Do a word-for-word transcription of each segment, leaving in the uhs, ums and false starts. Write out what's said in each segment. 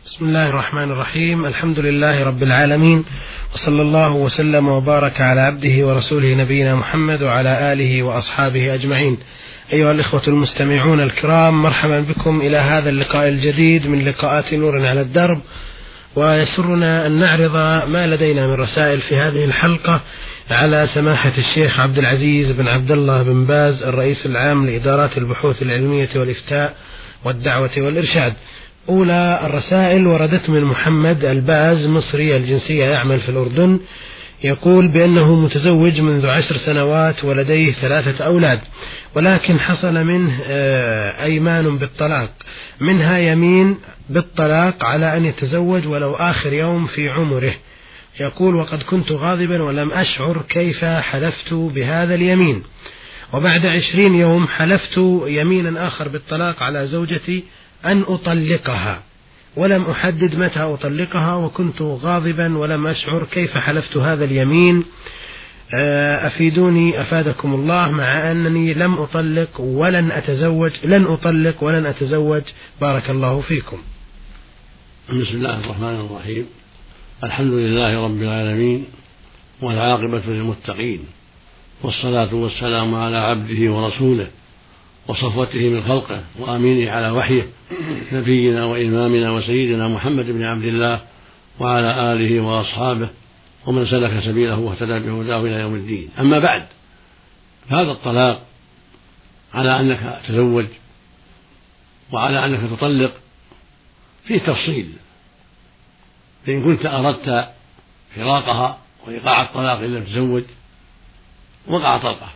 بسم الله الرحمن الرحيم. الحمد لله رب العالمين، وصلى الله وسلم وبارك على عبده ورسوله نبينا محمد وعلى آله وأصحابه أجمعين. أيها الإخوة المستمعون الكرام، مرحبا بكم إلى هذا اللقاء الجديد من لقاءات نور على الدرب، ويسرنا أن نعرض ما لدينا من رسائل في هذه الحلقة على سماحة الشيخ عبد العزيز بن عبد الله بن باز الرئيس العام لإدارات البحوث العلمية والإفتاء والدعوة والإرشاد. أولى الرسائل وردت من محمد الباز، مصري الجنسية، يعمل في الأردن. يقول بأنه متزوج منذ عشر سنوات ولديه ثلاثة أولاد، ولكن حصل منه أيمان بالطلاق، منها يمين بالطلاق على أن يتزوج ولو آخر يوم في عمره. يقول وقد كنت غاضبا ولم أشعر كيف حلفت بهذا اليمين، وبعد عشرين يوم حلفت يمينا آخر بالطلاق على زوجتي أن أطلقها، ولم أحدد متى أطلقها، وكنت غاضبا ولم أشعر كيف حلفت هذا اليمين. أفيدوني أفادكم الله، مع أنني لم أطلق ولن أتزوج لن أطلق ولن أتزوج بارك الله فيكم. بسم الله الرحمن الرحيم. الحمد لله رب العالمين، والعاقبة للمتقين، والصلاة والسلام على عبده ورسوله وصفوته من خلقه وأمينه على وحيه، نبينا وإمامنا وسيدنا محمد بن عبد الله وعلى آله وأصحابه ومن سلك سبيله واهتدى بهداه إلى يوم الدين. أما بعد، فهذا الطلاق على أنك تزوج وعلى أنك تطلق فيه تفصيل. فإن كنت أردت فراقها وإيقاع الطلاق إن لم تزوج وقع طلقه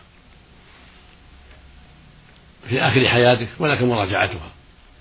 في آخر حياتك ولك مراجعتها،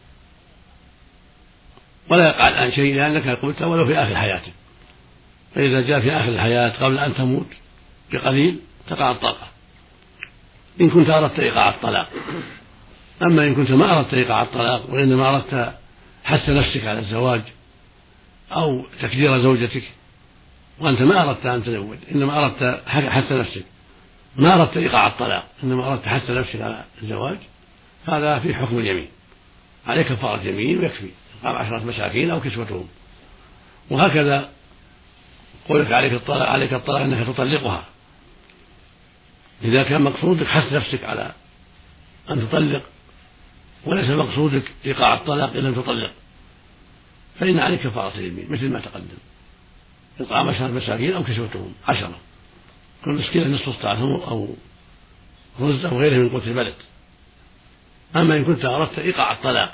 ولا يقع الآن شيء لأنك قلت ولو في آخر حياتك. فإذا جاء في آخر الحياة قبل أن تموت بقليل تقع الطلقة إن كنت أردت إيقاع الطلاق. أما إن كنت ما أردت إيقاع الطلاق وإنما أردت حث نفسك على الزواج أو تكدير زوجتك، وأنت ما أردت أن تزوج إنما أردت حث نفسك، ما أردت إيقاع الطلاق إنما أردت حث نفسك على الزواج، هذا في حكم اليمين، عليك كفارة يمين ويكفي إطعام عشرة مساكين أو كسوتهم. وهكذا قولك عليك الطلاق عليك الطلاق أنك تطلقها، إذا كان مقصودك حث نفسك على أن تطلق وليس مقصودك إيقاع الطلاق إن لم تطلق، فإن عليك كفارة اليمين مثل ما تقدم، إطعام عشرة مساكين أو كسوتهم عشرة، كل مسكين نصف صاع تمر أو رز أو غيره من قوت البلد. أما إن كنت أردت إيقاع الطلاق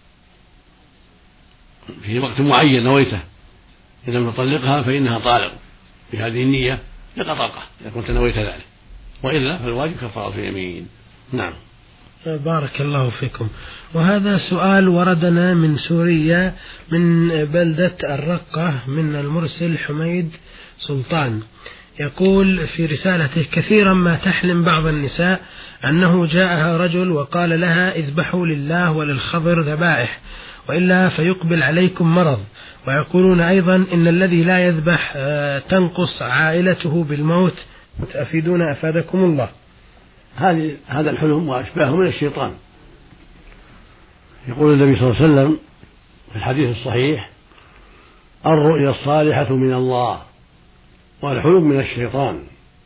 في وقت معين نويته إن لم تطلقها فإنها طالق بهذه النية لقى طلقة إذا كنت نويت ذلك، وإلا فالواجب كفارة اليمين. نعم. بارك الله فيكم. وهذا سؤال وردنا من سوريا، من بلدة الرقة، من المرسل حميد سلطان. يقول في رسالته: كثيرا ما تحلم بعض النساء أنه جاءها رجل وقال لها اذبحوا لله وللخضر ذبائح وإلا فيقبل عليكم مرض، ويقولون أيضا إن الذي لا يذبح تنقص عائلته بالموت. أفيدونا أفادكم الله. هذا الحلم وأشباهه من الشيطان. يقول النبي صلى الله عليه وسلم في الحديث الصحيح: الرؤيا الصالحة من الله والحلم من الشيطان،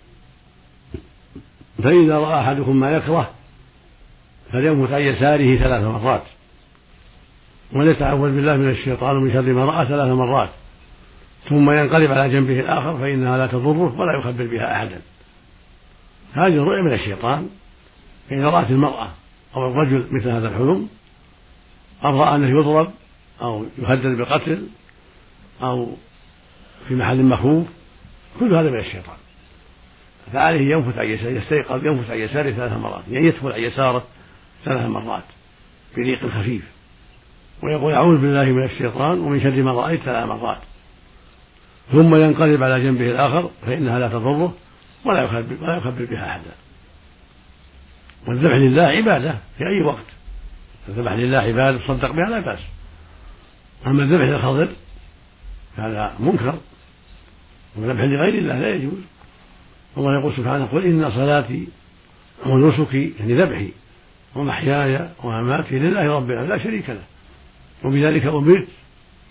فإذا رأى أحدكم ما يكره فلينفث عن يساره ثلاث مرات وليتعوذ بالله من الشيطان من شر ما رأى ثلاث مرات، ثم ينقلب على جنبه الآخر فإنها لا تضره ولا يخبر بها أحدا. هذه الرؤيا من الشيطان. فإذا رأت المرأة أو الرجل مثل هذا الحلم، أو رأى أنه يضرب أو يهدد بقتل أو في محل مخوف، كل هذا من الشيطان، فعليه ينفث عن يساره، يستيقظ ينفث عن يساره ثلاث مرات، يعني يدخل عن يساره ثلاث مرات بريق خفيف، ويقول أعوذ بالله من الشيطان ومن شر ما رأيت ثلاث مرات، ثم ينقلب على جنبه الآخر فإنها لا تضره ولا يخبر, ولا يخبر بها أحدا. والذبح لله عبادة في أي وقت، الذبح لله عبادة تصدق بها لا بأس. أما الذبح للخضر هذا منكر، والذبح لغير الله لا يجوز. الله يقول سبحانه: قل إن صلاتي ونسكي، يعني ذبحي ومحياي ومماتي لله رب العالمين لا شريك له وبذلك أمرت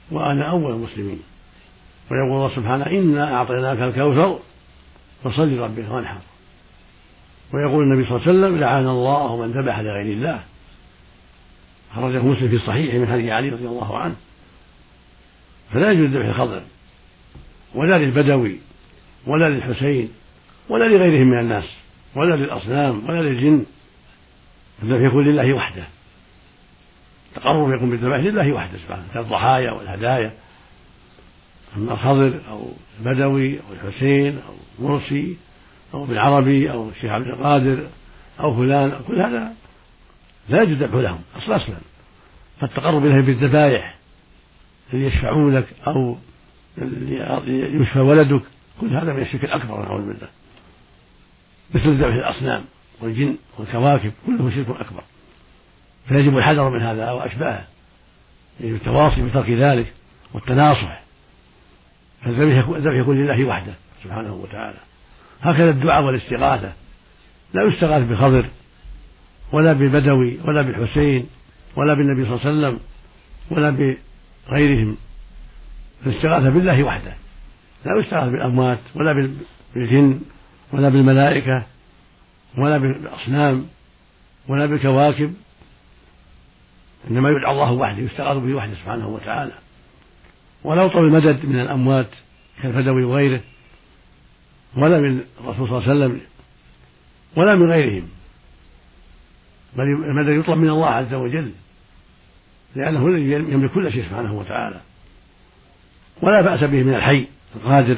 وأنا أول المسلمين. ويقول الله سبحانه إنا أعطيناك الكوثر فصل لربك وانحر. ويقول النبي صلى الله عليه وسلم لعن الله من ذبح لغير الله، خرجه مسلم في الصحيح من حديث علي رضي الله عنه. فلا يجوز ذبح الخضر ولا للبدوي ولا للحسين ولا لغيرهم من الناس ولا للأصنام ولا للجن. الذبح يكون لله وحده، التقرب يكون بالذبح لله وحده سبحانه كالضحايا والهدايا. أما الخضر أو البدوي أو الحسين أو مرسي أو ابن عربي أو الشيخ عبد القادر أو فلان، كل هذا لا يجوز ذبح لهم أصلا أصلا. فالتقرب إليهم بالذبائح اللي يشفعون لك أو يشفى ولدك، كل هذا من الشرك الأكبر نعوذ بالله، مثل ذبح الأصنام والجن والكواكب، كله شرك أكبر. فيجب الحذر من هذا وأشباهه، يجب التواصي بترك ذلك والتناصح. فالذبح يكون لله وحده سبحانه وتعالى. هكذا الدعاء والاستغاثة، لا يستغاث بخضر ولا بالبدوي ولا بالحسين ولا بالنبي صلى الله عليه وسلم ولا بغيرهم. الاستغاثة بالله وحده، لا يستغاث بالأموات ولا بالجن ولا بالملائكة ولا بالأصنام ولا بالكواكب، إنما يدعى الله وحده يستغاث به وحده سبحانه وتعالى. ولا يطلب المدد من الأموات كالبدوي وغيره ولا من الرسول صلى الله عليه وسلم ولا من غيرهم، بل المدد يطلب من الله عز وجل لأنه يملك كل شيء سبحانه وتعالى. ولا بأس به من الحي القادر،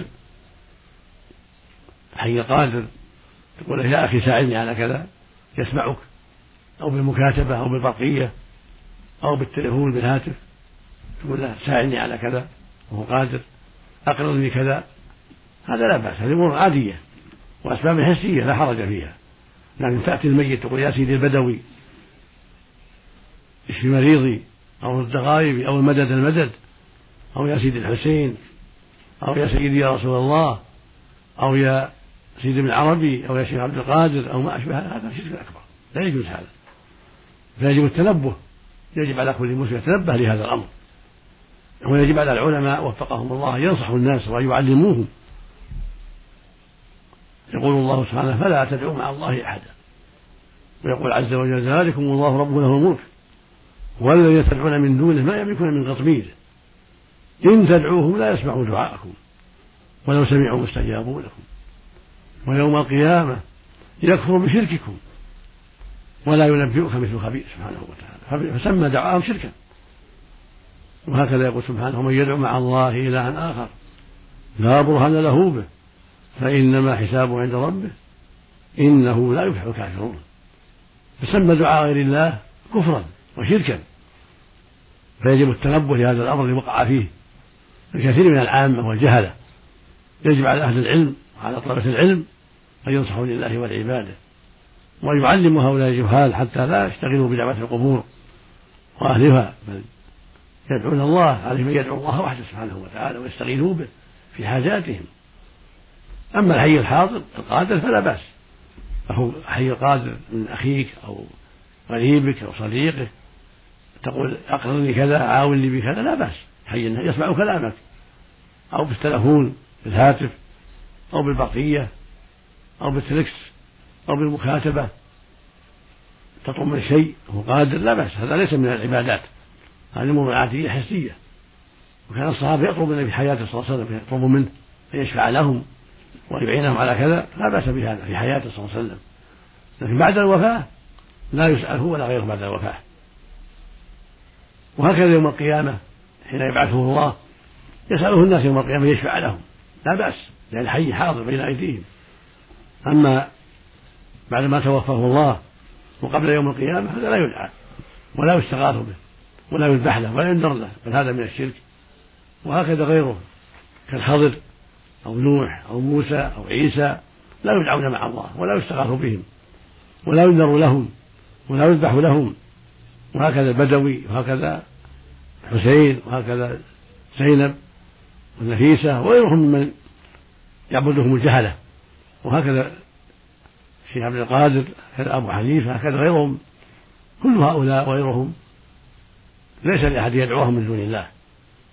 الحي القادر تقول له يا أخي ساعدني على كذا يسمعك، أو بالمكاتبة أو بالبرقية أو بالتليفون بالهاتف تقول له ساعدني على كذا وهو قادر، أقرضني كذا، هذا لا بأس، هذه أمور عادية وأسباب حسية لا حرج فيها. لكن تأتي الميت تقول يا سيدي البدوي اشفي مريضي، أو الدغائبي أو المدد المدد، أو يا سيدي الحسين، أو يا سيدي يا رسول الله، أو يا سيدي ابن عربي، أو يا شيخ عبد القادر، أو ما أشبه هذا شرك أكبر، لا يجوز هذا. فيجب التنبه، يجب على كل مسلم يتنبه لهذا الأمر، ويجب على العلماء وفقهم الله ينصحوا الناس ويعلموهم. يقول الله سبحانه فلا تدعوا مع الله أحدا، ويقول عز وجل ذلكم الله ربنا له الملك والذين تدعون من دونه ما يملكون من قطمير إن تدعوهم لا يسمعوا دعاءكم ولو سمعوا ما استجابوا لكم ويوم القيامة يكفر بشرككم ولا ينبئك مثل خبير سبحانه وتعالى، فسمى دعاءهم شركا. وهكذا يقول سبحانه ومن يدعو مع الله إلها آخر لا برهان له به فإنما حسابه عند ربه إنه لا يفلح الكافرون. فسمى دعاء غير الله كفرا وشركا، فيجب التنبه لهذا الأمر اللي وقع فيه الكثير من العامة والجهلة. يجب على أهل العلم وعلى طلبة العلم أن ينصحوا لله والعبادة ويعلموا هؤلاء الجهال حتى لا يشتغلوا بدعوة القبور وأهلها، بل يدعون الله، عليهم أن يدعوا الله وحده سبحانه وتعالى ويستغيثوا به في حاجاتهم. أما الحي الحاضر القادر فلا بأس، أهو حي القادر من أخيك أو قريبك أو صديقك تقول أقرني كذا عاون لي بكذا لا بأس، حي يسمع كلامك، أو بالتلفون بالهاتف أو بالبقية أو بالتلكس أو بالمكاتبة تطلب من شيء هو قادر لا بأس، هذا ليس من العبادات، هذه أمور عادية حسية. وكان الصحابة يطلب النبي في حياته صلى الله عليه وسلم يطلبوا منه أن يشفع لهم وأن يعينهم على كذا، لا بأس بهذا في حياته صلى الله عليه وسلم. لكن بعد الوفاة لا يسأل هو ولا غيره بعد الوفاة. وهكذا يوم القيامة حين يبعثه الله يسأله الناس يوم القيامة يشفع لهم، لا بأس لأن الحي حاضر بين أيديهم. أما بعد ما توفاه الله وقبل يوم القيامة هذا لا يدعى ولا يستغاث به ولا يذبح له ولا ينذر له، بل هذا من الشرك. وهكذا غيره كالخضر أو نوح أو موسى أو عيسى لا يدعون مع الله ولا يستغاث بهم ولا ينذر لهم ولا يذبح لهم. وهكذا البدوي وهكذا حسين وهكذا زينب والنفيسة وغيرهم ممن يعبدهم الجهلة. وهكذا الشيخ عبد القادر هكذا أبو حنيفة هكذا غيرهم، كل هؤلاء وغيرهم ليس لأحد يدعوهم من دون الله،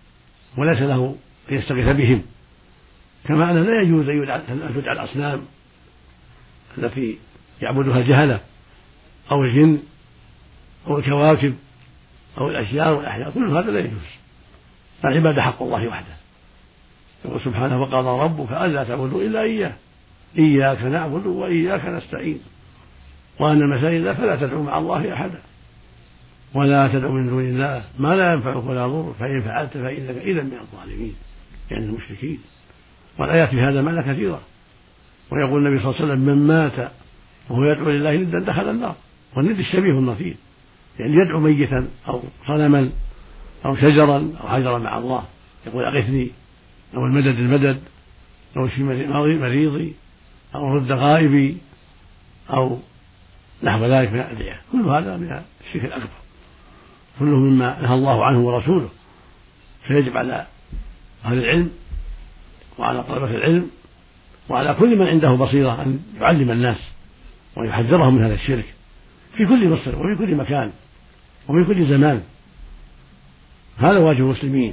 وليس له أن يستغيث بهم، كما أنه لا يجوز أن تدعى الأصنام التي يعبدها الجهلة أو الجن أو الكواكب أو الأشجار والأحياء، كل هذا لا يجوز. العبادة حق الله وحده. يقول سبحانه: وقضى ربك ألا تعبدوا إلا إياه إياك نعبد وإياك نستعين وأن المساجد فلا تدعوا مع الله أحدا ولا تدعوا من دون الله ما لا ينفعك ولا يضرك فإن فعلت فإنك إذا من الظالمين، يعني المشركين. والآيات في هذا معنى كثيرة. ويقول النبي صلى الله عليه وسلم: من مات وهو يدعو لله ندا دخل النار. والند الشبيه النظير، يعني يدعو ميتا أو صنما أو شجرا أو حجرا مع الله، يقول: أغثني، أو المدد المدد، أو اشفي مريضي، أو رد غائبي، أو نحو ذلك من الأدعية. كل هذا من الشرك الأكبر، كله مما نهى الله عنه ورسوله. فيجب على أهل العلم وعلى طلبة العلم وعلى كل من عنده بصيرة أن يعلم الناس ويحذرهم من هذا الشرك في كل مصر وفي كل مكان وفي كل زمان. هذا واجب المسلمين.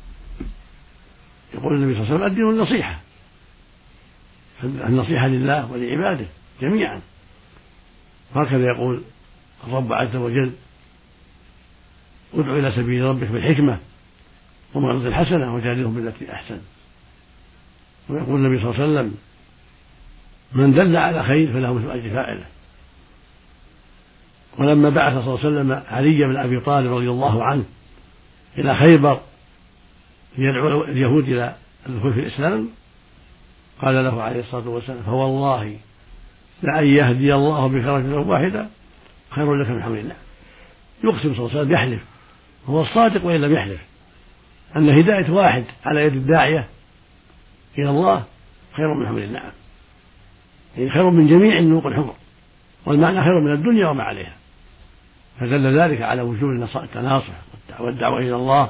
يقول النبي صلى الله عليه وسلم: الدين النصيحة، النصيحة لله ولعباده جميعا. وهكذا يقول الرب عز وجل: ادع إلى سبيل ربك بالحكمة وموعظة الحسنة وجادلهم بالتي أحسن. ويقول النبي صلى الله عليه وسلم: من دل على خير فله مثل أجر فاعله. ولما بعث صلى الله عليه وسلم علي بن أبي طالب رضي الله عنه إلى خيبر ليدعو اليهود إلى الدخول في الإسلام، قال له عليه الصلاة والسلام: فوالله لأن يهدي الله بك رجلا واحدا خير لك من حمر النعم. يقسم صلى الله عليه وسلم، يحلف، هو الصادق وإن لم يحلف، أن هداية واحد على يد الداعية إلى الله خير من حمر النعم، يعني خير من جميع النوق الحمر، والمعنى خير من الدنيا وما عليها. فدل ذلك على وجوب التناصح والدعوة إلى الله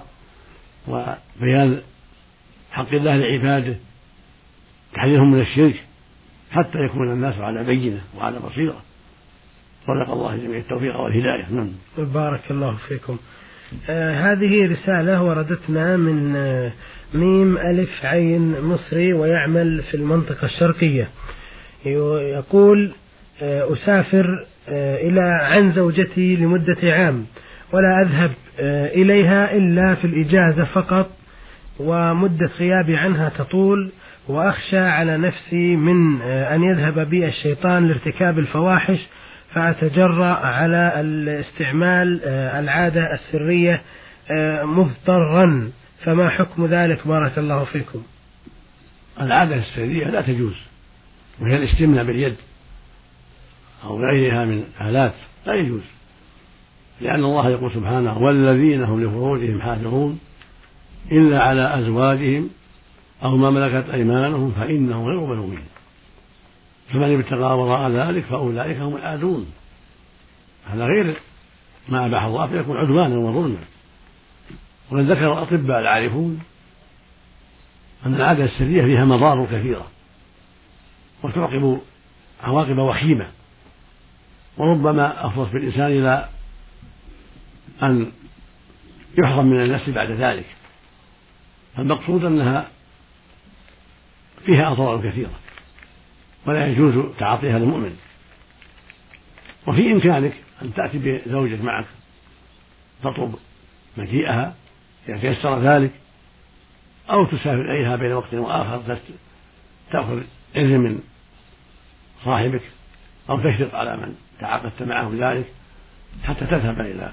وبيان حق الله لعباده، تحذيرهم من الشرك حتى يكون الناس على بينة وعلى بصيرة. صدق الله جميع التوفيق والهداية. نعم. بارك الله فيكم. آه هذه رسالة وردتنا من آه ميم ألف عين مصري ويعمل في المنطقة الشرقية. يقول: آه أسافر آه إلى عن زوجتي لمدة عام ولا أذهب آه إليها إلا في الإجازة فقط، ومدة غيابي عنها تطول، وأخشى على نفسي من آه أن يذهب بي الشيطان لارتكاب الفواحش، فأتجرأ على الاستعمال آه العادة السرية آه مضطرا، فما حكم ذلك؟ بارك الله فيكم. العادة السرية لا تجوز، وهي الاستمناء باليد أو غيرها من آلات لا يجوز، لأن الله يقول سبحانه: والذين هم لفروجهم حافظون إلا على أزواجهم أو ما ملكت أيمانهم فإنهم غير ملومين، فمن ابتغى وراء ذلك فأولئك هم العادون. هذا غير ما أباح الله فيكون عدوانا وظلما. وقد ذكر الأطباء العارفون أن العادة السرية فيها مضار كثيرة وتعقب عواقب وخيمة، وربما أفضت بالإنسان إلى أن يحرم من النفس بعد ذلك. فالمقصود أنها فيها أضرار كثيرة ولا يجوز تعاطيها للمؤمن. وفي إمكانك أن تأتي بزوجك معك تطلب مجيئها إذا تيسر ذلك، أو تسافر إليها بين وقت وآخر تأخذ إذن من صاحبك أو تشرط على من تعاقدت معه ذلك حتى تذهب إلى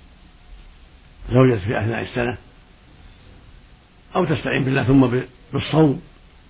زوجتك في أثناء السنة، أو تستعين بالله ثم بالصوم،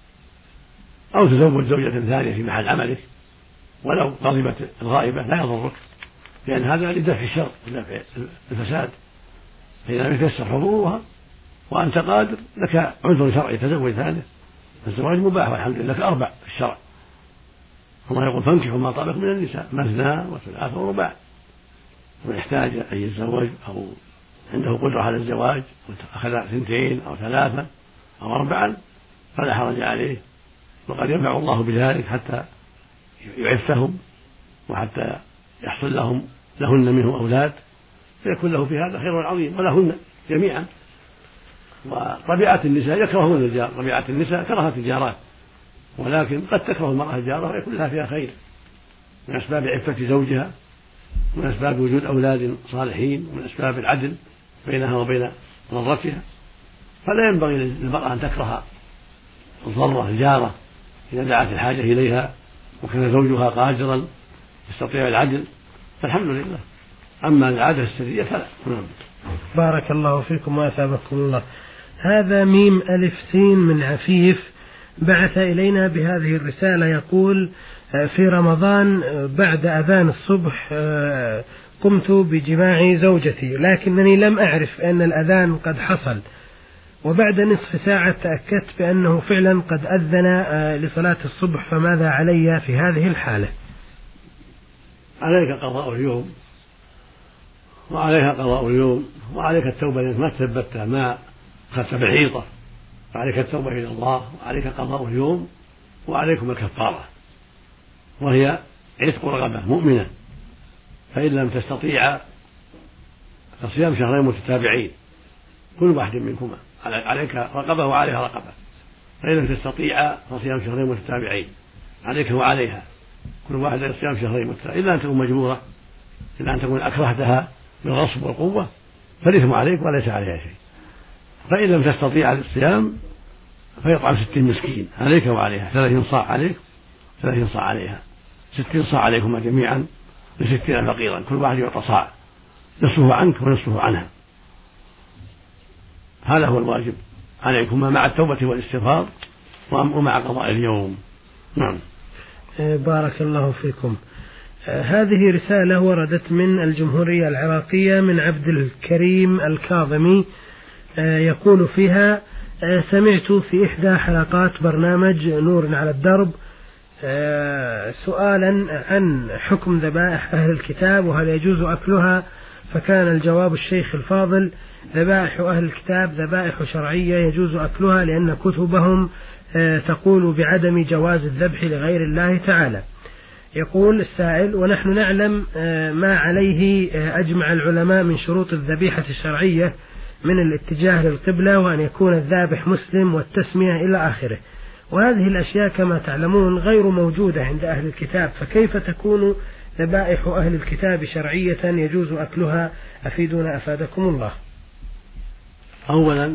أو تزوج زوجة ثانية في محل عملك ولو غضبت الغائبة لا يضرك، لأن هذا لدفع الشر ودفع الفساد. فإذا لم يتيسر حضورها وأنت قادر لك عذر شرعي تزوج ثانية، الزواج مباح والحمد لله لك أربع في الشرع. الله يقول: فانكحوا ما طاب لكم من النساء مثنى وثلاث ورباع. ومن احتاج أن يتزوج أو عنده قدرة على الزواج أخذ اثنتين أو ثلاثة أو أربعا فلا حرج عليه، وقد ينفع الله بذلك حتى يعفهم وحتى يحصل لهم لهن منه أولاد، فيكون له في هذا خير عظيم ولهن جميعا. وطبيعة النساء يكرهون الجار، طبيعة النساء كرهت الجارات، ولكن قد تكره المرأة الجارة ويكون لها فيها خير من أسباب عفة زوجها، من أسباب وجود أولاد صالحين، من أسباب العدل بينها وبين ضرتها. فلا ينبغي للمرأة أن تكره الضرة الجارة إذا دعت الحاجة إليها وكان زوجها قادرا يستطيع العدل فالحمد لله. أما العادة السرية فلا. بارك الله فيكم وأثابكم الله. هذا ميم ألف سين من عفيف بعث إلينا بهذه الرسالة يقول: في رمضان بعد أذان الصبح قمت بجماع زوجتي لكنني لم أعرف أن الأذان قد حصل، وبعد نصف ساعة تأكدت بأنه فعلا قد أذن لصلاة الصبح، فماذا علي في هذه الحالة؟ عليك قضاء اليوم وعليها قضاء اليوم وعليك التوبة لأنك ما تثبت ما أخذت بالحيطة، وعليك التوبة إلى الله وعليك قضاء اليوم وعليكم الكفارة وهي عتق رغبة مؤمنة، فإن لم تستطيع فصيام شهرين متتابعين كل واحد منكما، عليك رقبة وعليها رقبة، فإن لم تستطيع فصيام شهرين متتابعين عليك وعليها كل واحد صيام شهرين متتابعين، إلا أن تكون مجبورة، إلا أن تكون أكرهتها بالغصب والقوة فالإثم عليك وليس عليها شيء. فإن لم تستطيع الصيام فيطعم ستين مسكين عليك وعليها، ثلاثين صاع عليك ثلاثين صاع عليها، ستين صاع عليكما جميعا لستين فقيرا، كل واحد يعطى صاع نصفه عنك ونصفه عنها. هذا هو الواجب عليكما مع التوبة والاستغفار ومع قضاء اليوم. نعم. بارك الله فيكم. هذه رسالة وردت من الجمهورية العراقية من عبد الكريم الكاظمي، يقول فيها: سمعت في إحدى حلقات برنامج نور على الدرب سؤالا عن حكم ذبائح أهل الكتاب وهل يجوز أكلها، فكان الجواب الشيخ الفاضل: ذبائح أهل الكتاب ذبائح شرعية يجوز أكلها لأن كتبهم تقول بعدم جواز الذبح لغير الله تعالى. يقول السائل: ونحن نعلم ما عليه أجمع العلماء من شروط الذبيحة الشرعية من الاتجاه للقبلة وأن يكون الذابح مسلم والتسمية إلى آخره، وهذه الأشياء كما تعلمون غير موجودة عند أهل الكتاب، فكيف تكون ذبائح أهل الكتاب شرعية يجوز أكلها؟ أفيدونا أفادكم الله. أولا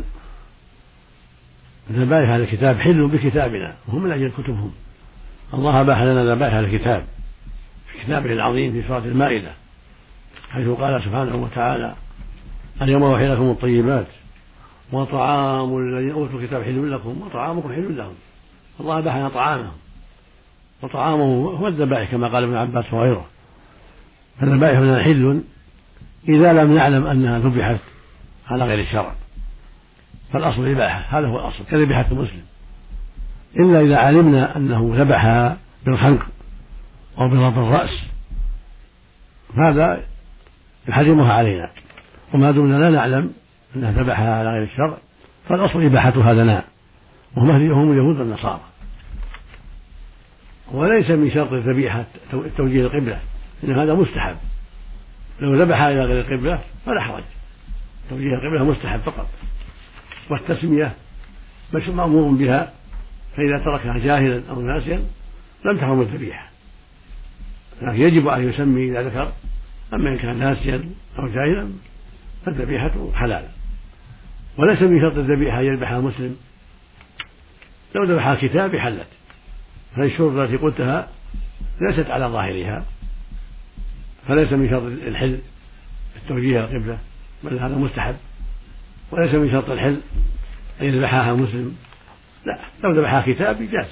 ذبائح أهل الكتاب حل بكتابنا وهم من أجل كتبهم. الله أباح لنا ذبائح أهل الكتاب في كتابه العظيم في سورة المائدة حيث قال سبحانه وتعالى: اليوم أحل لكم الطيبات وطعام الذين أوتوا الكتاب حل لكم وطعامكم حل لهم. الله أباح لنا طعامهم وطعامه هو الذبائح كما قال ابن عباس وغيره. فالذبائح لنا حل إذا لم نعلم أنها ذبحت على غير الشرع، فالأصل الإباحة، هذا هو الأصل كذبيحة المسلم، إلا إذا علمنا أنه ذبحها بالخنق أو بضرب الرأس هذا يحرمها علينا، وما دمنا لا نعلم أنها ذبحها على غير الشرع فالأصل إباحتها لنا، وهم اليهود والنصارى. وليس من شرط الذبيحة توجيه القبلة، إن هذا مستحب، لو ذبحها إلى غير القبلة فلا حرج، توجيه القبلة مستحب فقط، والتسمية مش مأمور بها، فإذا تركها جاهلا أو ناسيا لم تحرم الذبيحة، لكن يجب أن يسمي إذا ذكر، أما إن كان ناسيا أو جاهلا فالذبيحة حلال. وليس من شرط الذبيحة أن يذبحها مسلم، لو ذبحها كتاب حلت، فالشروط التي قلتها ليست على ظاهرها، فليس من شرط الحل التوجيه القبلة، بل هذا مستحب. وليس من شرط الحل أن يذبحها مسلم، لا، لو ذبحها كتاب جاز.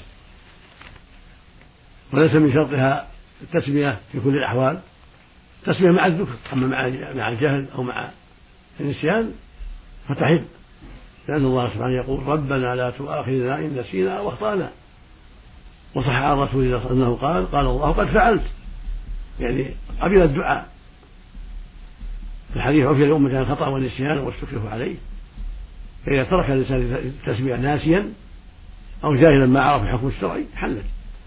وليس من شرطها التسمية في كل الأحوال، تسمية مع الذكر، أما مع الجهل أو مع النسيان فتحل، لأن الله سبحانه يقول: ربنا لا تؤاخذنا إن نسينا أو أخطأنا. وصح عن رسول الله أنه قال: قال الله قد فعلت، يعني قبل الدعاء. في الحديث: عفي لأمة عن الخطأ والنسيان واستكره عليه. فإذا ترك الإنسان التسمية ناسيا أو جاهلا ما عرف الحكم الشرعي حلت.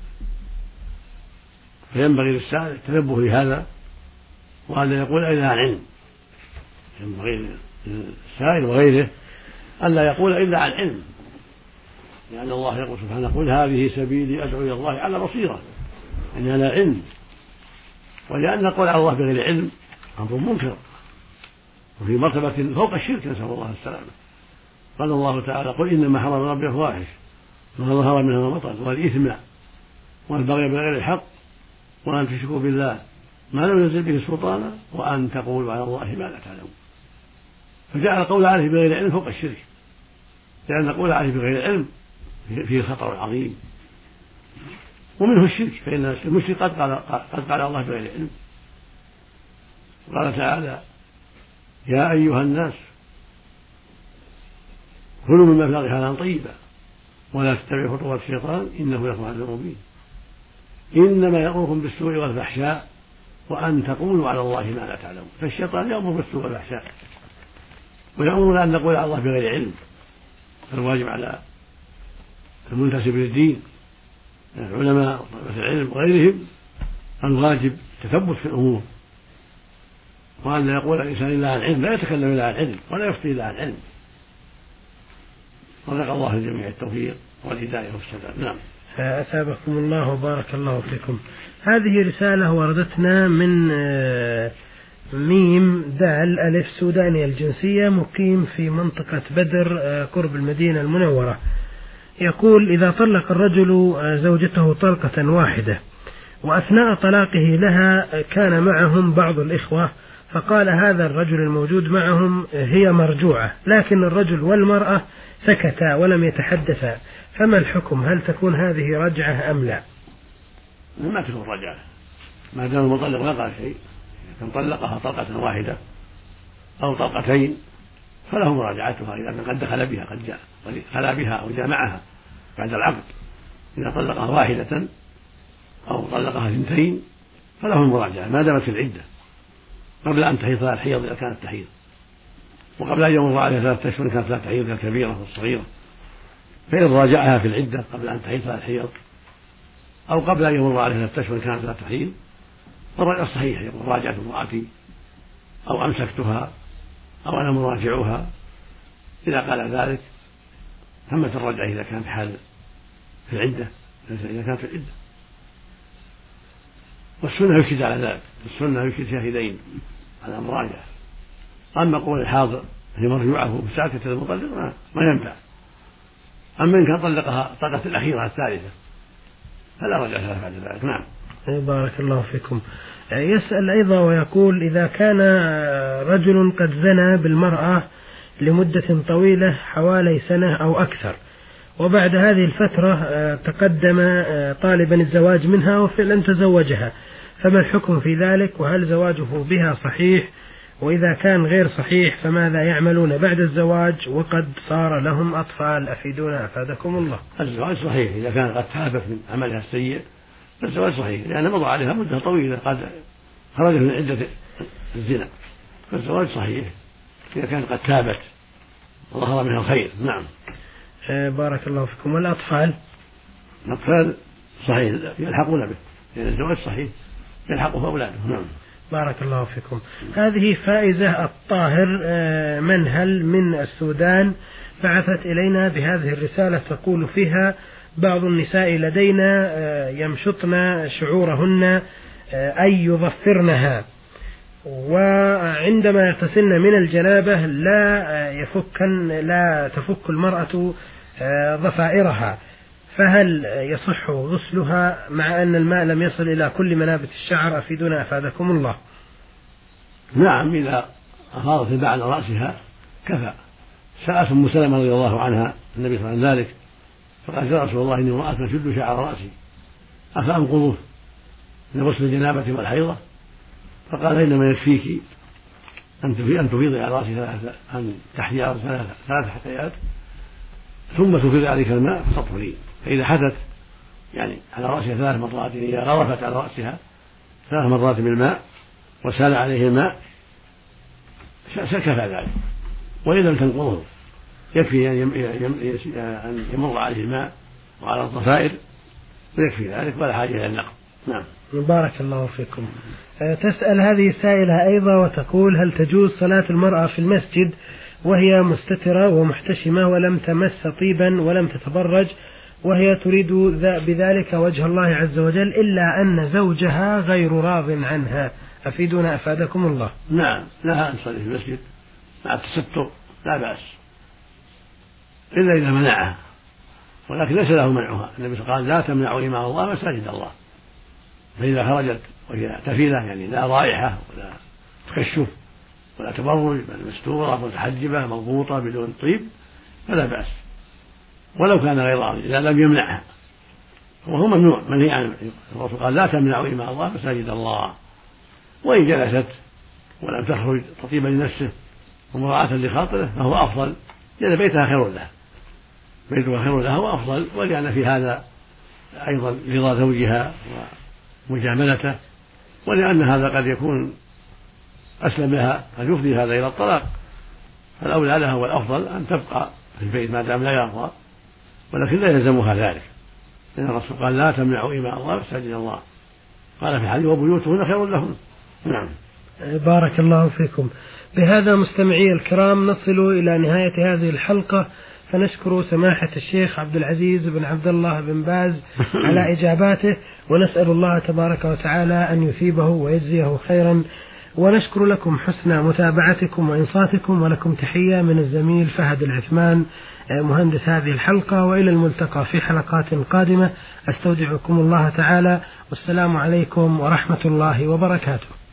فينبغي للسائل التنبه لهذا، وهذا يقول إلى علم، ينبغي للسائل وغيره ألا يقول إلا عن علم، لأن الله يقول سبحانه قل هذه سبيلي أدعو إلى الله على بصيرة، يعني على علم. ولأن القول على الله بغير علم أمر منكر وفي مرتبة فوق الشرك، نسأل الله السلامة. قال الله تعالى قل إنما حرم ربي الفواحش ما ظهر منها ما بطن والإثم والبغي بغير الحق وأن تشركوا بالله ما لم ينزل به سلطانا وأن تقولوا على الله ما لا تعلمون. فجعل القول عليه بغير علم فوق الشرك، لأن القول عليه بغير علم فيه خطر عظيم، ومنه الشرك، فإن المشرك قد قال قد قال الله بغير علم. قال تعالى يا أيها الناس كلوا مما في الأرض حلالا طيبا ولا تتبعوا خطوات الشيطان إنه لكم عدو مبين إنما يأمركم بالسوء والفحشاء وأن تقولوا على الله ما لا تعلمون. فالشيطان يأمر بالسوء والفحشاء ويأمرنا أن نقول على الله بغير علم. فالواجب على المنتسب للدين العلماء وطلبة العلم وغيرهم الواجب التثبت في الأمور، وأن يقول الإنسان إلا عن علم، لا يتكلم إلا عن علم ولا يفتي إلا عن علم. رزق الله الجميع التوفيق والهداية والسداد. نعم. أثابكم الله وبارك الله فيكم. هذه رسالة وردتنا من ميم دال ألف سوداني الجنسية مقيم في منطقة بدر قرب المدينة المنورة. يقول إذا طلق الرجل زوجته طلقة واحدة وأثناء طلاقه لها كان معهم بعض الإخوة، فقال هذا الرجل الموجود معهم هي مرجوعة، لكن الرجل والمرأة سكتا ولم يتحدثا، فما الحكم؟ هل تكون هذه رجعة أم لا؟ ما تكون رجعة ما دام المطلق ما قال شيء. إذا طلقها طلقة واحدة أو طلقتين فله مراجعتها إذا كان قد دخل بها قد جاء خلا بها أو جاء معها بعد العقد. إذا طلقها واحدة أو طلقها اثنتين فله المراجعة ما دامت في العدة قبل أن تحيض ثلاث حيض إذا كانت تحيض، وقبل أن يمر عليها ثلاثة أشهر كانت لا تحيض الكبيرة والصغيرة. فإن راجعها في العدة قبل أن تحيض ثلاث حيض أو قبل أن يمر عليها ثلاثة أشهر كانت لا تحيض فالرجعة صحيح، يقول راجعت امرأتي أو أمسكتها أو أنا مراجعها. إذا قال ذلك تمت الرجعة إذا كانت حال في العدة إذا كانت في العدة. والسنة يشهد على ذلك، السنة يشهد شاهدين على المراجعة. أما قول الحاضر هي مرجوعه بساكت المطلق ما ينفع. أما إن كان طلقها طلقة الأخيرة الثالثة فلا رجعة لها بعد ذلك. نعم. بارك الله فيكم. يسأل أيضا ويقول إذا كان رجل قد زنى بالمرأة لمدة طويلة حوالي سنة أو أكثر، وبعد هذه الفترة تقدم طالبا الزواج منها وفعلا تزوجها، فما الحكم في ذلك؟ وهل زواجه بها صحيح؟ وإذا كان غير صحيح فماذا يعملون بعد الزواج وقد صار لهم أطفال؟ أفيدونا أفادكم الله. الزواج صحيح إذا كان قد تابت من عملها السيء، الزواج صحيح لأن مضى عليها مدة طويلة قد خرجت من عدة الزنا، فالزواج صحيح إذا كانت قد تابت وظهر منها الخير. نعم. بارك الله فيكم. والأطفال؟ الأطفال صحيح يلحقون به لأن الزواج صحيح يلحقه أولاده. نعم. بارك الله فيكم. هذه فائزة الطاهر منهل من السودان بعثت إلينا بهذه الرسالة تقول فيها بعض النساء لدينا يمشطن شعورهن أي يظفرنها، وعندما يغتسلن من الجنابة لا يفكن لا تفك المرأة ضفائرها، فهل يصح غسلها مع أن الماء لم يصل إلى كل منابت الشعر؟ أفيدونا أفادكم الله. نعم إذا أفاضت الماء على رأسها كفى. سألت أم سلمة رضي الله عنها النبي صلى الله عليه وسلم ذلك فقال يا رسول الله إني امرأة تشد شعر رأسي أفأنقضه من غسل الجنابة والحيضة؟ فقال إنما يكفيك أن تفيضي على رأسي ثلاثة أن تحيي على ثلاثة ثلاث حثيات ثم تفيضي عليك الماء فتطهرين. فإذا حدث يعني على رأسها ثلاث مرات إذا غرفت على رأسها ثلاث مرات بالماء وسال عليه الماء كفى ذلك، وإن لم تنقضه يكفي أن يمر عليه الماء وعلى الضفائر ويكفي ذلك ولا حاجة إلى النقض. نعم. بارك الله فيكم. تسأل هذه السائلة أيضا وتقول هل تجوز صلاة المرأة في المسجد وهي مستترة ومحتشمة ولم تمس طيبا ولم تتبرج، وهي تريد بذلك وجه الله عز وجل، إلا أن زوجها غير راض عنها، أفيدونا أفادكم الله. نعم، لها أن تصلي في المسجد مع التستر لا بأس، إلا إذا منعها، ولكن ليس له منعها. النبي قال لا تمنعوا إماء الله مساجد الله. فإذا خرجت وهي تفيلة يعني لا رائحة ولا تكشف ولا تبرج بل مستورة متحجبة مضبوطة بدون طيب فلا بأس، ولو كان غير راضي إذا لم يمنعها، وهو ممنوع منهي عنه. الرسول قال لا تمنعوا إماء الله مساجد الله. وإن جلست ولم تخرج تطيبا لنفسه ومراعاة لخاطره فهو أفضل، لأن بيتها خير لها، بيتها خير لها وأفضل، ولأن في هذا أيضا رضا زوجها ومجاملته، ولأن هذا قد يكون أسلم لها، قد يفضي هذا إلى الطلاق، فالأولى لها والأفضل أن تبقى في البيت ما دام لا يرضى، ولكن لا يلزمها ذلك، لأن الرسول قال لا تمنعوا إماء الله مساجد الله، قال في الحديث وبيوتهن خير لهن. نعم. بارك الله فيكم. بهذا مستمعي الكرام نصل إلى نهاية هذه الحلقة، فنشكر سماحة الشيخ عبد العزيز بن عبد الله بن باز على إجاباته، ونسأل الله تبارك وتعالى أن يثيبه ويجزيه خيرا، ونشكر لكم حسن متابعتكم وإنصاتكم، ولكم تحية من الزميل فهد العثمان مهندس هذه الحلقة، وإلى الملتقى في حلقات قادمة، أستودعكم الله تعالى، والسلام عليكم ورحمة الله وبركاته.